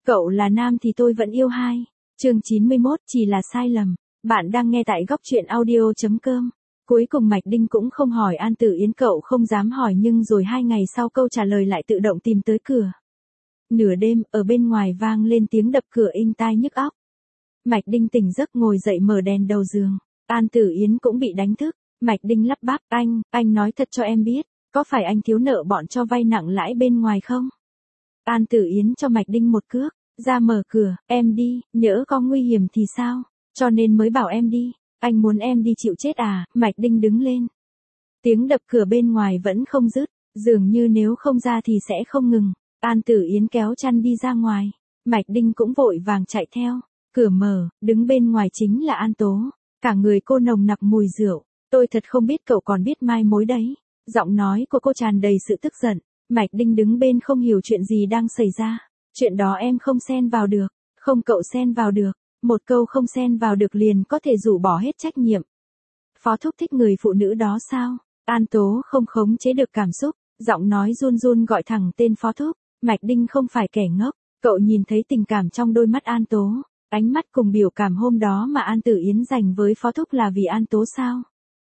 Cậu là nam thì tôi vẫn yêu hai. Chương 91 chỉ là sai lầm. Bạn đang nghe tại góc truyện audio.com. Cuối cùng Mạch Đinh cũng không hỏi An Tử Yến, cậu không dám hỏi, nhưng rồi 2 ngày sau câu trả lời lại tự động tìm tới cửa. Nửa đêm, ở bên ngoài vang lên tiếng đập cửa inh tai nhức óc. Mạch Đinh tỉnh giấc ngồi dậy mở đèn đầu giường. An Tử Yến cũng bị đánh thức. Mạch Đinh lắp bắp, anh nói thật cho em biết, có phải anh thiếu nợ bọn cho vay nặng lãi bên ngoài không? An Tử Yến cho Mạch Đinh một cước, ra mở cửa, em đi, nhỡ có nguy hiểm thì sao, cho nên mới bảo em đi, anh muốn em đi chịu chết à? Mạch Đinh đứng lên. Tiếng đập cửa bên ngoài vẫn không dứt, dường như nếu không ra thì sẽ không ngừng. An Tử Yến kéo chăn đi ra ngoài, Mạch Đinh cũng vội vàng chạy theo, cửa mở, đứng bên ngoài chính là An Tố, cả người cô nồng nặc mùi rượu. Tôi thật không biết cậu còn biết mai mối đấy. Giọng nói của cô tràn đầy sự tức giận. Mạch Đinh đứng bên không hiểu chuyện gì đang xảy ra. Chuyện đó em không xen vào được. Không, cậu xen vào được. Một câu không xen vào được liền có thể rũ bỏ hết trách nhiệm. Phó thúc thích người phụ nữ đó sao? An Tố không khống chế được cảm xúc, giọng nói run run gọi thẳng tên Phó thúc. Mạch Đinh không phải kẻ ngốc. Cậu nhìn thấy tình cảm trong đôi mắt An Tố. Ánh mắt cùng biểu cảm hôm đó mà An Tử Yến dành với Phó thúc là vì An Tố sao?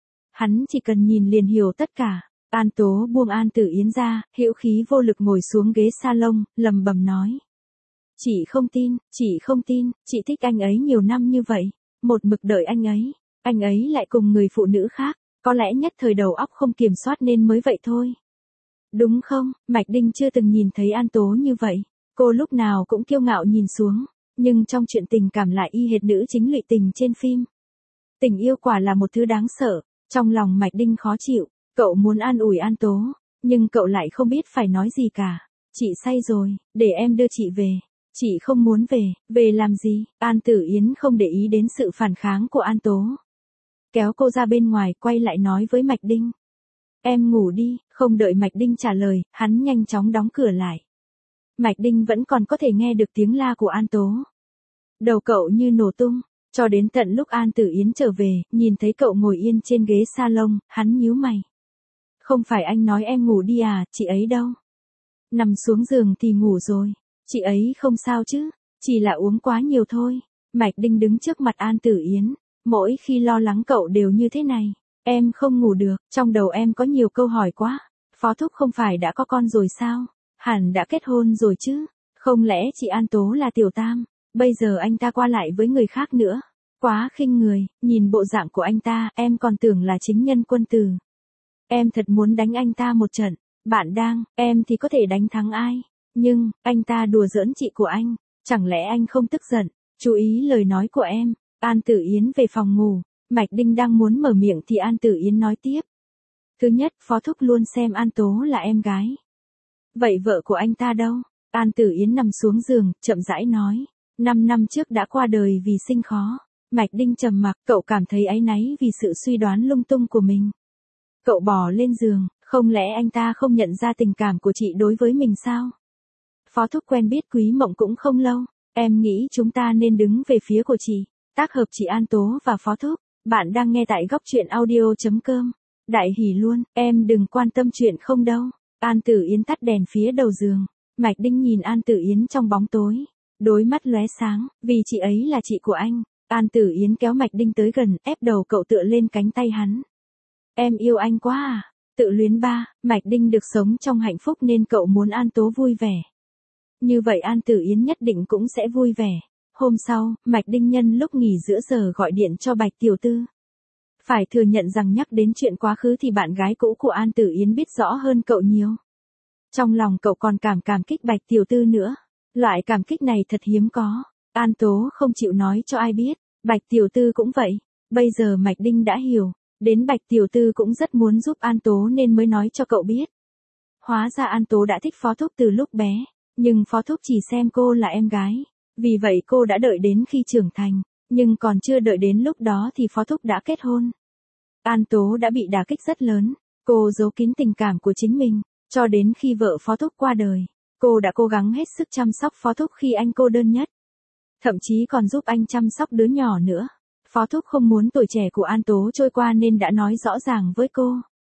Hắn chỉ cần nhìn liền hiểu tất cả. An Tố buông An Tử Yến ra, hữu khí vô lực ngồi xuống ghế salon, lầm bầm nói. Chị không tin, chị thích anh ấy nhiều năm như vậy, một mực đợi anh ấy lại cùng người phụ nữ khác, có lẽ nhất thời đầu óc không kiểm soát nên mới vậy thôi. Đúng không? Mạch Đinh chưa từng nhìn thấy An Tố như vậy, cô lúc nào cũng kiêu ngạo nhìn xuống, nhưng trong chuyện tình cảm lại y hệt nữ chính lụy tình trên phim. Tình yêu quả là một thứ đáng sợ. Trong lòng Mạch Đinh khó chịu, cậu muốn an ủi An Tố, nhưng cậu lại không biết phải nói gì cả. Chị say rồi, để em đưa chị về. Chị không muốn về làm gì? An Tử Yến không để ý đến sự phản kháng của An Tố. Kéo cô ra bên ngoài, quay lại nói với Mạch Đinh. Em ngủ đi. Không đợi Mạch Đinh trả lời, hắn nhanh chóng đóng cửa lại. Mạch Đinh vẫn còn có thể nghe được tiếng la của An Tố. Đầu cậu như nổ tung. Cho đến tận lúc An Tử Yến trở về, nhìn thấy cậu ngồi yên trên ghế salon, hắn nhíu mày. Không phải anh nói em ngủ đi à, chị ấy đâu? Nằm xuống giường thì ngủ rồi, chị ấy không sao chứ, chỉ là uống quá nhiều thôi. Mạch Đinh đứng trước mặt An Tử Yến, mỗi khi lo lắng cậu đều như thế này. Em không ngủ được, trong đầu em có nhiều câu hỏi quá. Phó thúc không phải đã có con rồi sao? Hẳn đã kết hôn rồi chứ, không lẽ chị An Tố là tiểu tam? Bây giờ anh ta qua lại với người khác nữa. Quá khinh người, nhìn bộ dạng của anh ta, em còn tưởng là chính nhân quân tử. Em thật muốn đánh anh ta một trận. Em thì có thể đánh thắng ai. Nhưng, anh ta đùa giỡn chị của anh. Chẳng lẽ anh không tức giận? Chú ý lời nói của em. An Tử Yến về phòng ngủ. Mạch Đinh đang muốn mở miệng thì An Tử Yến nói tiếp. Thứ nhất, Phó thúc luôn xem An Tố là em gái. Vậy vợ của anh ta đâu? An Tử Yến nằm xuống giường, chậm rãi nói. 5 năm trước đã qua đời vì sinh khó. Mạch Đinh trầm mặc, cậu cảm thấy áy náy vì sự suy đoán lung tung của mình. Cậu bò lên giường, không lẽ anh ta không nhận ra tình cảm của chị đối với mình sao? Phó thúc quen biết Quý Mộng cũng không lâu, em nghĩ chúng ta nên đứng về phía của chị, tác hợp chị An Tố và Phó thúc. Bạn đang nghe tại góc truyện audio.com. Đại hỉ luôn, em đừng quan tâm chuyện không đâu. An Tử Yến tắt đèn phía đầu giường, Mạch Đinh nhìn An Tử Yến trong bóng tối. Đôi mắt lóe sáng, vì chị ấy là chị của anh. An Tử Yến kéo Mạch Đinh tới gần, ép đầu cậu tựa lên cánh tay hắn. Em yêu anh quá à? Tự luyến ba, Mạch Đinh được sống trong hạnh phúc nên cậu muốn An Tố vui vẻ. Như vậy An Tử Yến nhất định cũng sẽ vui vẻ. Hôm sau, Mạch Đinh nhân lúc nghỉ giữa giờ gọi điện cho Bạch Tiểu Tư. Phải thừa nhận rằng nhắc đến chuyện quá khứ thì bạn gái cũ của An Tử Yến biết rõ hơn cậu nhiều. Trong lòng cậu còn cảm kích Bạch Tiểu Tư nữa. Loại cảm kích này thật hiếm có. An Tố không chịu nói cho ai biết, Bạch Tiểu Tư cũng vậy. Bây giờ Mạch Đinh đã hiểu, đến Bạch Tiểu Tư cũng rất muốn giúp An Tố nên mới nói cho cậu biết. Hóa ra An Tố đã thích Phó thúc từ lúc bé, nhưng Phó thúc chỉ xem cô là em gái. Vì vậy cô đã đợi đến khi trưởng thành, nhưng còn chưa đợi đến lúc đó thì Phó thúc đã kết hôn. An Tố đã bị đả kích rất lớn, cô giấu kín tình cảm của chính mình, cho đến khi vợ Phó thúc qua đời. Cô đã cố gắng hết sức chăm sóc Phó thúc khi anh cô đơn nhất. Thậm chí còn giúp anh chăm sóc đứa nhỏ nữa. Phó thúc không muốn tuổi trẻ của An Tố trôi qua nên đã nói rõ ràng với cô.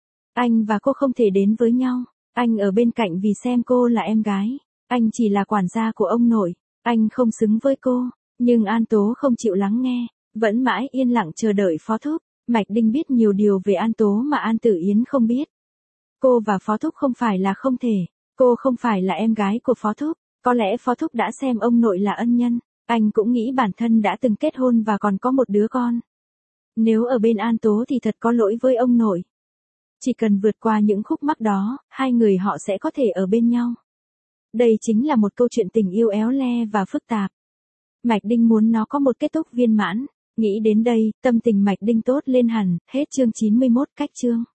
Anh và cô không thể đến với nhau. Anh ở bên cạnh vì xem cô là em gái. Anh chỉ là quản gia của ông nội. Anh không xứng với cô, nhưng An Tố không chịu lắng nghe, vẫn mãi yên lặng chờ đợi Phó Thúc. Mạch Đinh biết nhiều điều về An Tố mà An Tử Yến không biết. Cô và Phó Thúc không phải là không thể, cô không phải là em gái của Phó Thúc, có lẽ Phó Thúc đã xem ông nội là ân nhân, anh cũng nghĩ bản thân đã từng kết hôn và còn có một đứa con. Nếu ở bên An Tố thì thật có lỗi với ông nội. Chỉ cần vượt qua những khúc mắc đó, hai người họ sẽ có thể ở bên nhau. Đây chính là một câu chuyện tình yêu éo le và phức tạp. Mạch Đinh muốn nó có một kết thúc viên mãn. Nghĩ đến đây, tâm tình Mạch Đinh tốt lên hẳn. Hết chương 91 cách chương.